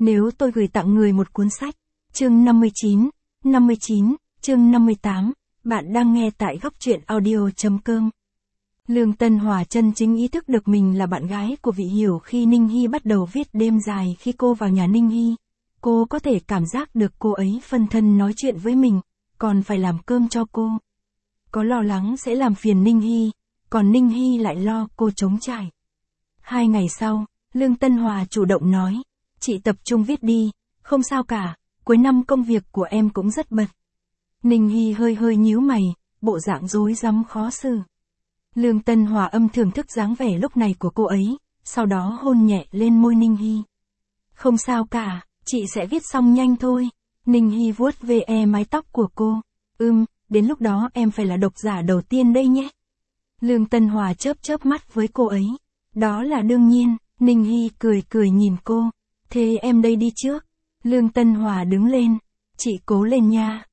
Nếu tôi gửi tặng người một cuốn sách. Chương 59, chương 58, bạn đang nghe tại góc truyện audio.com. Lương Tân Hòa chân chính ý thức được mình là bạn gái của Vị Hiểu khi Ninh Hy bắt đầu viết đêm dài khi cô vào nhà Ninh Hy. Cô có thể cảm giác được cô ấy phân thân nói chuyện với mình, còn phải làm cơm cho cô. Có lo lắng sẽ làm phiền Ninh Hy, còn Ninh Hy lại lo cô trống trải. 2 ngày sau, Lương Tân Hòa chủ động nói, chị tập trung viết đi, không sao cả, cuối năm công việc của em cũng rất bận. Ninh Hy hơi nhíu mày, bộ dạng rối rắm khó xử. Lương Tân Hòa âm thưởng thức dáng vẻ lúc này của cô ấy, sau đó hôn nhẹ lên môi Ninh Hy. Không sao cả, chị sẽ viết xong nhanh thôi. Ninh Hy vuốt ve mái tóc của cô. Đến lúc đó em phải là độc giả đầu tiên đây nhé. Lương Tân Hòa chớp mắt với cô ấy. Đó là đương nhiên, Ninh Hy cười nhìn cô. Thế em đây đi trước. Lương Tân Hòa đứng lên. Chị cố lên nha.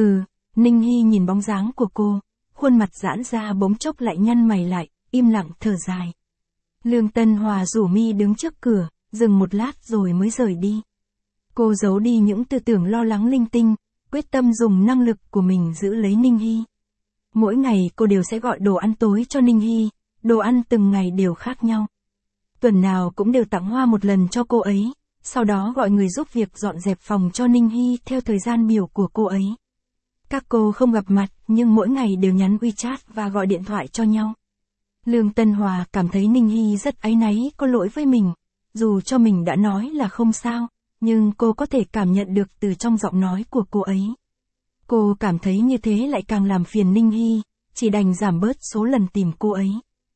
Ninh Hy nhìn bóng dáng của cô. Khuôn mặt giãn ra bỗng chốc lại nhăn mày lại, im lặng thở dài. Lương Tân Hòa rủ mi đứng trước cửa, dừng một lát rồi mới rời đi. Cô giấu đi những tư tưởng lo lắng linh tinh, quyết tâm dùng năng lực của mình giữ lấy Ninh Hy. Mỗi ngày cô đều sẽ gọi đồ ăn tối cho Ninh Hy, đồ ăn từng ngày đều khác nhau. Tuần nào cũng đều tặng hoa một lần cho cô ấy, sau đó gọi người giúp việc dọn dẹp phòng cho Ninh Hy theo thời gian biểu của cô ấy. Các cô không gặp mặt, nhưng mỗi ngày đều nhắn WeChat và gọi điện thoại cho nhau. Lương Tân Hòa cảm thấy Ninh Hy rất áy náy, có lỗi với mình. Dù cho mình đã nói là không sao, nhưng cô có thể cảm nhận được từ trong giọng nói của cô ấy. Cô cảm thấy như thế lại càng làm phiền Ninh Hy, chỉ đành giảm bớt số lần tìm cô ấy.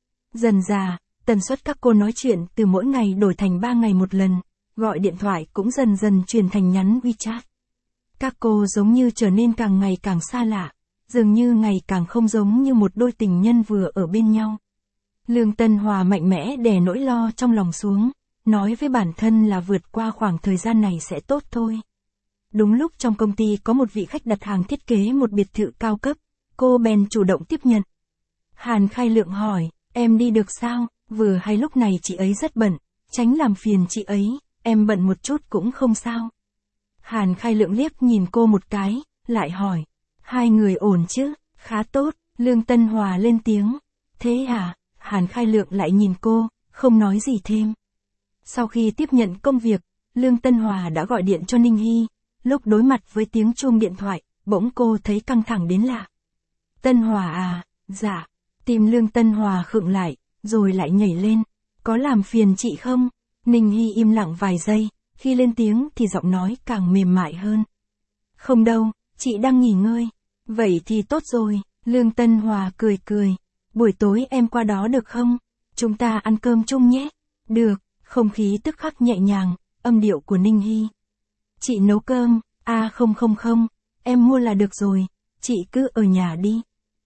Dần dà, tần suất các cô nói chuyện từ mỗi ngày đổi thành 3 ngày một lần, gọi điện thoại cũng dần dần chuyển thành nhắn WeChat. Các cô giống như trở nên càng ngày càng xa lạ, dường như ngày càng không giống như một đôi tình nhân vừa ở bên nhau. Lương Tân Hòa mạnh mẽ đè nỗi lo trong lòng xuống, nói với bản thân là vượt qua khoảng thời gian này sẽ tốt thôi. Đúng lúc trong công ty có một vị khách đặt hàng thiết kế một biệt thự cao cấp, cô bèn chủ động tiếp nhận. Hàn Khai Lượng hỏi, em đi được sao? Vừa hay lúc này chị ấy rất bận, tránh làm phiền chị ấy, em bận một chút cũng không sao. Hàn Khai Lượng liếc nhìn cô một cái, lại hỏi, hai người ổn chứ? Khá tốt, Lương Tân Hòa lên tiếng. Thế à? Hàn Khai Lượng lại nhìn cô, không nói gì thêm. Sau khi tiếp nhận công việc, Lương Tân Hòa đã gọi điện cho Ninh Hy. Lúc đối mặt với tiếng chuông điện thoại, bỗng cô thấy căng thẳng đến lạ. Tân Hòa à? Dạ. Tim Lương Tân Hòa khựng lại, rồi lại nhảy lên. Có làm phiền chị không? Ninh Hy im lặng vài giây, khi lên tiếng thì giọng nói càng mềm mại hơn. Không đâu, chị đang nghỉ ngơi. Vậy thì tốt rồi, Lương Tân Hòa cười. Buổi tối em qua đó được không? Chúng ta ăn cơm chung nhé. Được, không khí tức khắc nhẹ nhàng, âm điệu của Ninh Hy. Chị nấu cơm, không, em mua là được rồi, chị cứ ở nhà đi.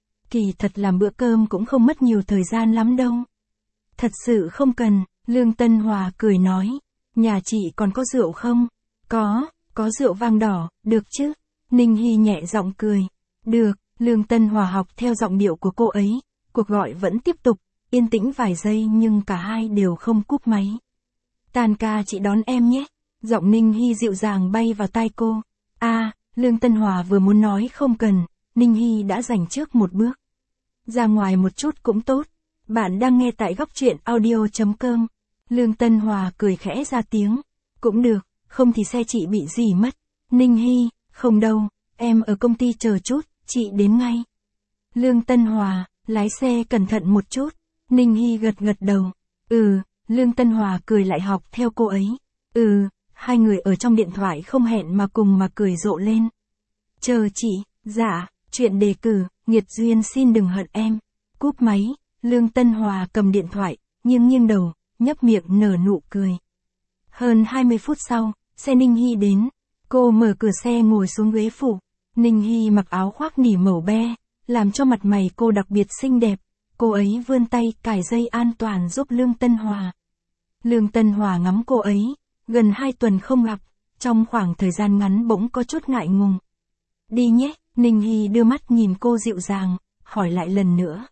Kỳ thật làm bữa cơm cũng không mất nhiều thời gian lắm đâu. Thật sự không cần, Lương Tân Hòa cười nói. Nhà chị còn có rượu không? Có rượu vang đỏ, được chứ? Ninh Hy nhẹ giọng cười. Được, Lương Tân Hòa học theo giọng điệu của cô ấy. Cuộc gọi vẫn tiếp tục, yên tĩnh vài giây nhưng cả hai đều không cúp máy. Tan ca chị đón em nhé. Giọng Ninh Hy dịu dàng bay vào tai cô. Lương Tân Hòa vừa muốn nói không cần, Ninh Hy đã giành trước một bước. Ra ngoài một chút cũng tốt. Bạn đang nghe tại góc truyện audio.com. Lương Tân Hòa cười khẽ ra tiếng. Cũng được, không thì xe chị bị gì mất. Ninh Hy, không đâu, em ở công ty chờ chút, chị đến ngay. Lương Tân Hòa, lái xe cẩn thận một chút. Ninh Hy gật đầu. Lương Tân Hòa cười lại học theo cô ấy. Hai người ở trong điện thoại không hẹn mà cùng mà cười rộ lên. Chờ chị, dạ, chuyện đề cử, nghiệt duyên xin đừng hận em. Cúp máy, Lương Tân Hòa cầm điện thoại, nghiêng đầu, nhấp miệng nở nụ cười. Hơn 20 phút sau, xe Ninh Hy đến. Cô mở cửa xe ngồi xuống ghế phụ. Ninh Hy mặc áo khoác nỉ màu be, làm cho mặt mày cô đặc biệt xinh đẹp. Cô ấy vươn tay cài dây an toàn giúp Lương Tân Hòa. Lương Tân Hòa ngắm cô ấy, gần 2 tuần không gặp, trong khoảng thời gian ngắn bỗng có chút ngại ngùng. Đi nhé, Ninh Hy đưa mắt nhìn cô dịu dàng, hỏi lại lần nữa.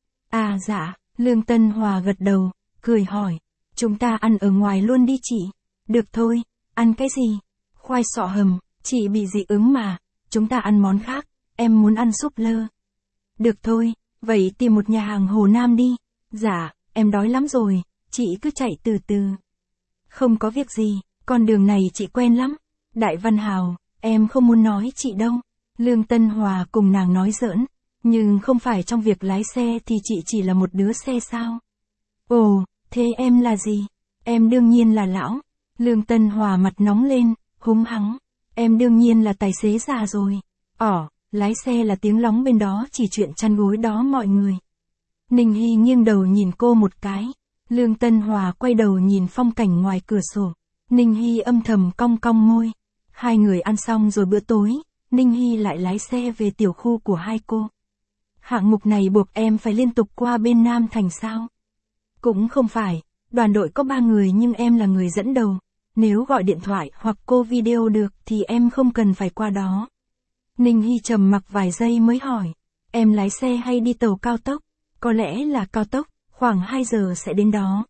Dạ, Lương Tân Hòa gật đầu, cười hỏi. Chúng ta ăn ở ngoài luôn đi chị. Được thôi, Ăn cái gì? Khoai sọ hầm, chị bị dị ứng mà, chúng ta ăn món khác, em muốn ăn súp lơ. Được thôi, vậy tìm một nhà hàng Hồ Nam đi. Dạ, em đói lắm rồi, chị cứ chạy từ từ. Không có việc gì, con đường này chị quen lắm. Đại Văn Hào, em không muốn nói chị đâu. Lương Tân Hòa cùng nàng nói giỡn, nhưng không phải trong việc lái xe thì chị chỉ là một đứa xe sao? Ồ, thế em là gì? Em đương nhiên là lão. Lương Tân Hòa mặt nóng lên, húng hắng. Em đương nhiên là tài xế già rồi. Lái xe là tiếng lóng bên đó chỉ chuyện chăn gối đó mọi người. Ninh Hy nghiêng đầu nhìn cô một cái. Lương Tân Hòa quay đầu nhìn phong cảnh ngoài cửa sổ. Ninh Hy âm thầm cong cong môi. Hai người ăn xong rồi bữa tối, Ninh Hy lại lái xe về tiểu khu của hai cô. Hạng mục này buộc em phải liên tục qua bên Nam Thành sao? Cũng không phải, đoàn đội có 3 người nhưng em là người dẫn đầu. Nếu gọi điện thoại hoặc cô video được thì em không cần phải qua đó. Ninh Hy trầm mặc vài giây mới hỏi, em lái xe hay đi tàu cao tốc? Có lẽ là cao tốc, khoảng 2 giờ sẽ đến đó.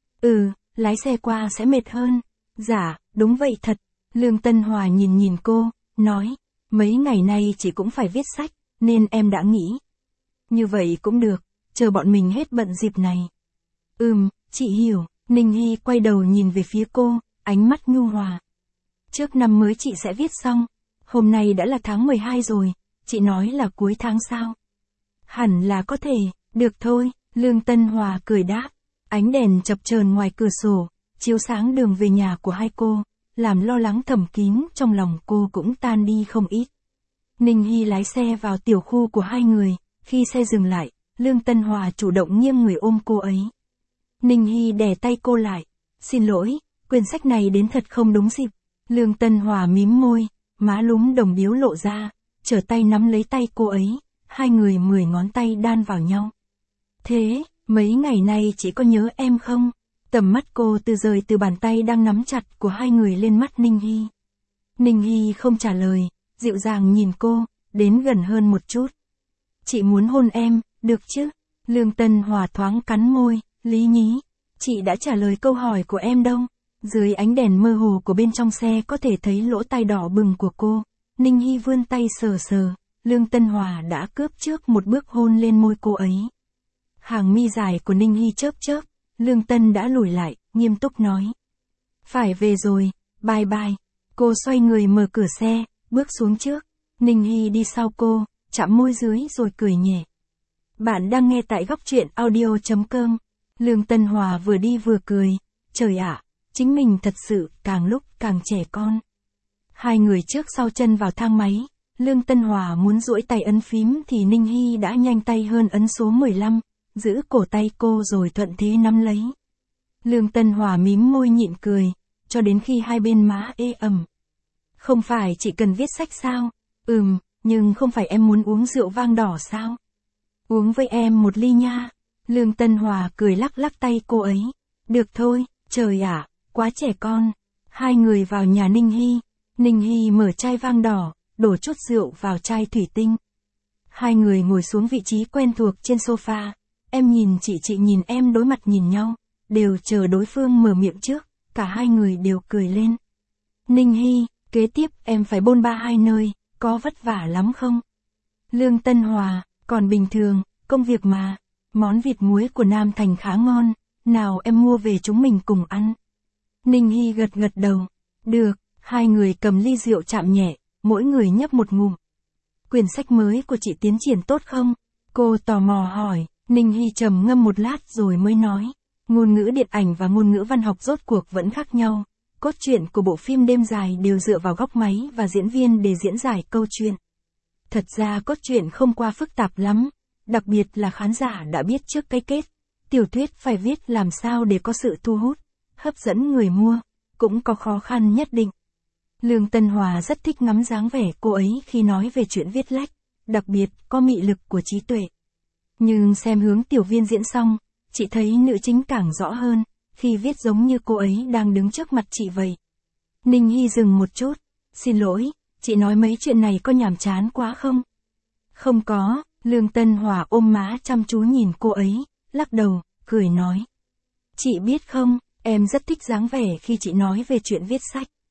Lái xe qua sẽ mệt hơn. Dạ, đúng vậy thật. Lương Tân Hòa nhìn cô, nói, mấy ngày nay chị cũng phải viết sách, nên em đã nghĩ. Như vậy cũng được, chờ bọn mình hết bận dịp này. Chị hiểu. Ninh Hy quay đầu nhìn về phía cô, ánh mắt nhu hòa. Trước năm mới chị sẽ viết xong. Hôm nay đã là tháng 12 rồi, chị nói là cuối tháng sao? Hẳn là có thể, được thôi, Lương Tân Hòa cười đáp. Ánh đèn chập chờn ngoài cửa sổ, chiếu sáng đường về nhà của hai cô, làm lo lắng thầm kín trong lòng cô cũng tan đi không ít. Ninh Hy lái xe vào tiểu khu của hai người, khi xe dừng lại, Lương Tân Hòa chủ động nghiêng người ôm cô ấy. Ninh Hy đè tay cô lại. Xin lỗi, quyển sách này đến thật không đúng dịp. Lương Tân Hòa mím môi, má lúm đồng điếu lộ ra, trở tay nắm lấy tay cô ấy, hai người 10 ngón tay đan vào nhau. Thế, mấy ngày nay chị có nhớ em không? Tầm mắt cô rời từ bàn tay đang nắm chặt của hai người lên mắt Ninh Hy. Ninh Hy không trả lời, dịu dàng nhìn cô, đến gần hơn một chút. Chị muốn hôn em, được chứ? Lương Tân Hòa thoáng cắn môi, lý nhí. Chị đã trả lời câu hỏi của em đâu. Dưới ánh đèn mơ hồ của bên trong xe có thể thấy lỗ tai đỏ bừng của cô. Ninh Hy vươn tay sờ. Lương Tân Hòa đã cướp trước một bước hôn lên môi cô ấy. Hàng mi dài của Ninh Hy chớp. Lương Tân đã lùi lại, nghiêm túc nói. Phải về rồi, bye bye. Cô xoay người mở cửa xe, bước xuống trước. Ninh Hy đi sau cô, chạm môi dưới rồi cười nhẹ. Bạn đang nghe tại góc truyện audio.com. Lương Tân Hòa vừa đi vừa cười. Trời ạ, chính mình thật sự càng lúc càng trẻ con. Hai người trước sau chân vào thang máy. Lương Tân Hòa muốn duỗi tay ấn phím thì Ninh Hy đã nhanh tay hơn ấn số 15, giữ cổ tay cô rồi thuận thế nắm lấy. Lương Tân Hòa mím môi nhịn cười, cho đến khi hai bên má ê ẩm. Không phải chỉ cần viết sách sao? Nhưng không phải em muốn uống rượu vang đỏ sao? Uống với em một ly nha. Lương Tân Hòa cười lắc tay cô ấy. Được thôi, trời ạ, quá trẻ con. Hai người vào nhà Ninh Hy. Ninh Hy mở chai vang đỏ, đổ chút rượu vào chai thủy tinh. Hai người ngồi xuống vị trí quen thuộc trên sofa. Em nhìn chị nhìn em đối mặt nhìn nhau, đều chờ đối phương mở miệng trước, cả hai người đều cười lên. Ninh Hy, kế tiếp em phải bôn ba hai nơi, có vất vả lắm không? Lương Tân Hòa, còn bình thường, công việc mà. Món vịt muối của Nam Thành khá ngon, nào em mua về chúng mình cùng ăn. Ninh Hy gật đầu. Được, hai người cầm ly rượu chạm nhẹ, mỗi người nhấp một ngụm. Quyển sách mới của chị tiến triển tốt không? Cô tò mò hỏi. Ninh Hy trầm ngâm một lát rồi mới nói. Ngôn ngữ điện ảnh và ngôn ngữ văn học rốt cuộc vẫn khác nhau. Cốt truyện của bộ phim Đêm Dài đều dựa vào góc máy và diễn viên để diễn giải câu chuyện. Thật ra cốt truyện không qua phức tạp lắm, đặc biệt là khán giả đã biết trước cái kết. Tiểu thuyết phải viết làm sao để có sự thu hút, hấp dẫn người mua, cũng có khó khăn nhất định. Lương Tân Hòa rất thích ngắm dáng vẻ cô ấy khi nói về chuyện viết lách, đặc biệt có mị lực của trí tuệ. Nhưng xem hướng Tiểu Viên diễn xong, chị thấy nữ chính càng rõ hơn, khi viết giống như cô ấy đang đứng trước mặt chị vậy. Ninh Hy dừng một chút. Xin lỗi, chị nói mấy chuyện này có nhàm chán quá không? Không có. Lương Tân Hòa ôm má chăm chú nhìn cô ấy, lắc đầu, cười nói. Chị biết không, em rất thích dáng vẻ khi chị nói về chuyện viết sách.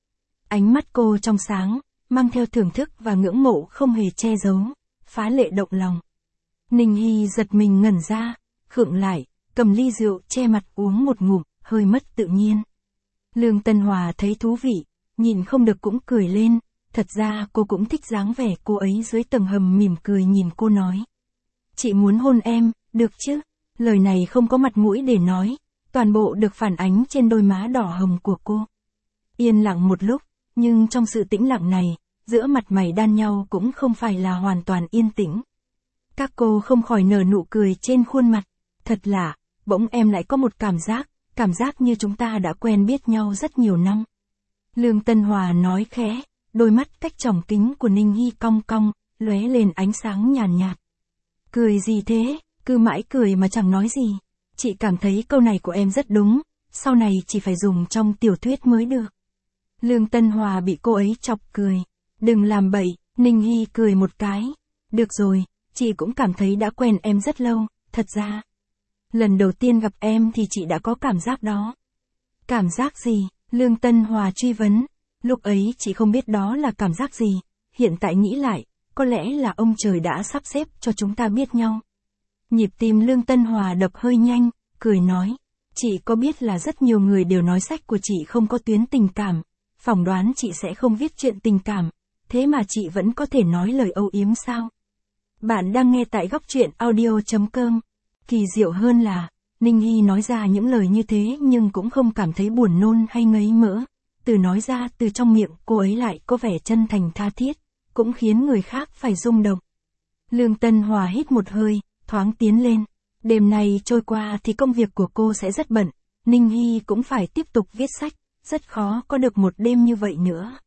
Ánh mắt cô trong sáng, mang theo thưởng thức và ngưỡng mộ không hề che giấu, phá lệ động lòng. Ninh Hy giật mình ngẩn ra, khựng lại, cầm ly rượu che mặt uống một ngụm, hơi mất tự nhiên. Lương Tân Hòa thấy thú vị, nhìn không được cũng cười lên, thật ra cô cũng thích dáng vẻ cô ấy dưới tầng hầm mỉm cười nhìn cô nói. Chị muốn hôn em, được chứ? Lời này không có mặt mũi để nói, toàn bộ được phản ánh trên đôi má đỏ hồng của cô. Yên lặng một lúc, nhưng trong sự tĩnh lặng này, giữa mặt mày đan nhau cũng không phải là hoàn toàn yên tĩnh. Các cô không khỏi nở nụ cười trên khuôn mặt. Thật lạ, bỗng em lại có một cảm giác như chúng ta đã quen biết nhau rất nhiều năm. Lương Tân Hòa nói khẽ, đôi mắt cách tròng kính của Ninh Hy cong cong, lóe lên ánh sáng nhàn nhạt. Cười gì thế, cứ mãi cười mà chẳng nói gì. Chị cảm thấy câu này của em rất đúng, sau này chỉ phải dùng trong tiểu thuyết mới được. Lương Tân Hòa bị cô ấy chọc cười. Đừng làm bậy, Ninh Hy cười một cái. Được rồi, chị cũng cảm thấy đã quen em rất lâu, thật ra. Lần đầu tiên gặp em thì chị đã có cảm giác đó. Cảm giác gì? Lương Tân Hòa truy vấn. Lúc ấy chị không biết đó là cảm giác gì, hiện tại nghĩ lại, có lẽ là ông trời đã sắp xếp cho chúng ta biết nhau. Nhịp tim Lương Tân Hòa đập hơi nhanh, cười nói. Chị có biết là rất nhiều người đều nói sách của chị không có tuyến tình cảm, phỏng đoán chị sẽ không viết chuyện tình cảm, thế mà chị vẫn có thể nói lời âu yếm sao? Bạn đang nghe tại góc truyện audio.com. Kỳ diệu hơn là, Ninh Hy nói ra những lời như thế nhưng cũng không cảm thấy buồn nôn hay ngấy mỡ. Từ nói ra từ trong miệng cô ấy lại có vẻ chân thành tha thiết, cũng khiến người khác phải rung động. Lương Tân Hòa hít một hơi, thoáng tiến lên. Đêm này trôi qua thì công việc của cô sẽ rất bận, Ninh Hy cũng phải tiếp tục viết sách, rất khó có được một đêm như vậy nữa.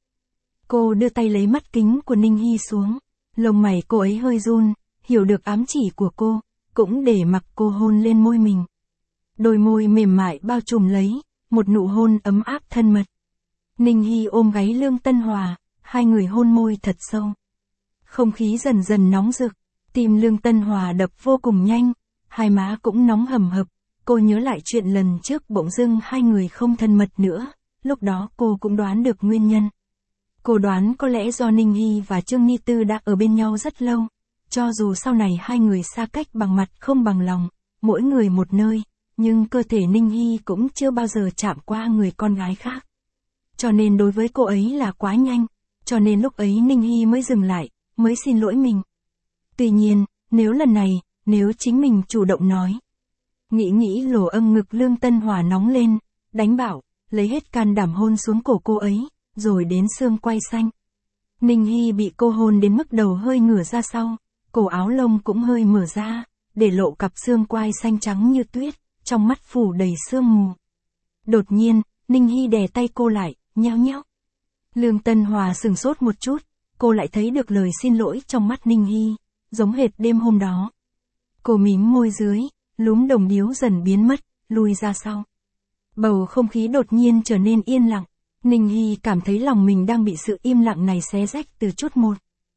Cô đưa tay lấy mắt kính của Ninh Hy xuống, lông mày cô ấy hơi run, hiểu được ám chỉ của cô, cũng để mặc cô hôn lên môi mình. Đôi môi mềm mại bao trùm lấy, một nụ hôn ấm áp thân mật. Ninh Hy ôm gáy Lương Tân Hòa, hai người hôn môi thật sâu. Không khí dần dần nóng rực, tim Lương Tân Hòa đập vô cùng nhanh, hai má cũng nóng hầm hập, cô nhớ lại chuyện lần trước bỗng dưng hai người không thân mật nữa, lúc đó cô cũng đoán được nguyên nhân. Cô đoán có lẽ do Ninh Hy và Trương Ni Tư đã ở bên nhau rất lâu, cho dù sau này hai người xa cách bằng mặt không bằng lòng, mỗi người một nơi, nhưng cơ thể Ninh Hy cũng chưa bao giờ chạm qua người con gái khác. Cho nên đối với cô ấy là quá nhanh, cho nên lúc ấy Ninh Hy mới dừng lại, mới xin lỗi mình. Tuy nhiên, nếu lần này, nếu chính mình chủ động nói. Nghĩ lồ âm ngực Lương Tân Hòa nóng lên, đánh bảo, lấy hết can đảm hôn xuống cổ cô ấy, rồi đến xương quai xanh. Ninh Hy bị cô hôn đến mức đầu hơi ngửa ra sau, cổ áo lông cũng hơi mở ra, để lộ cặp xương quai xanh trắng như tuyết, trong mắt phủ đầy sương mù. Đột nhiên, Ninh Hy đè tay cô lại, nheo nheo. Lương Tân Hòa sửng sốt một chút, cô lại thấy được lời xin lỗi trong mắt Ninh Hy, giống hệt đêm hôm đó. Cô mím môi dưới, lúm đồng điếu dần biến mất, lui ra sau. Bầu không khí đột nhiên trở nên yên lặng, Ninh Hy cảm thấy lòng mình đang bị sự im lặng này xé rách từ chút một.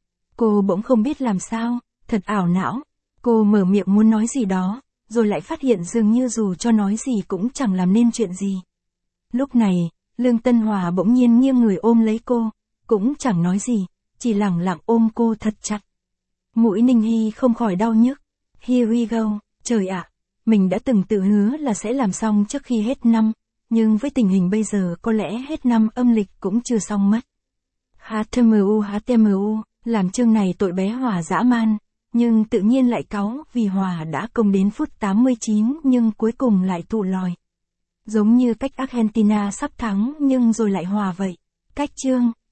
Cô bỗng không biết làm sao, thật ảo não, cô mở miệng muốn nói gì đó, rồi lại phát hiện dường như dù cho nói gì cũng chẳng làm nên chuyện gì. Lúc này, Lương Tân Hòa bỗng nhiên nghiêng người ôm lấy cô, cũng chẳng nói gì, chỉ lẳng lặng ôm cô thật chặt. Mũi Ninh Hy không khỏi đau nhức. Here we go, trời ạ, mình đã từng tự hứa là sẽ làm xong trước khi hết năm, nhưng với tình hình bây giờ có lẽ hết năm âm lịch cũng chưa xong mất. HTMU, làm chương này tội bé Hòa dã man, nhưng tự nhiên lại cáu vì Hòa đã công đến phút 89 nhưng cuối cùng lại tụ lòi. Giống như cách Argentina sắp thắng nhưng rồi lại hòa vậy. Cách chương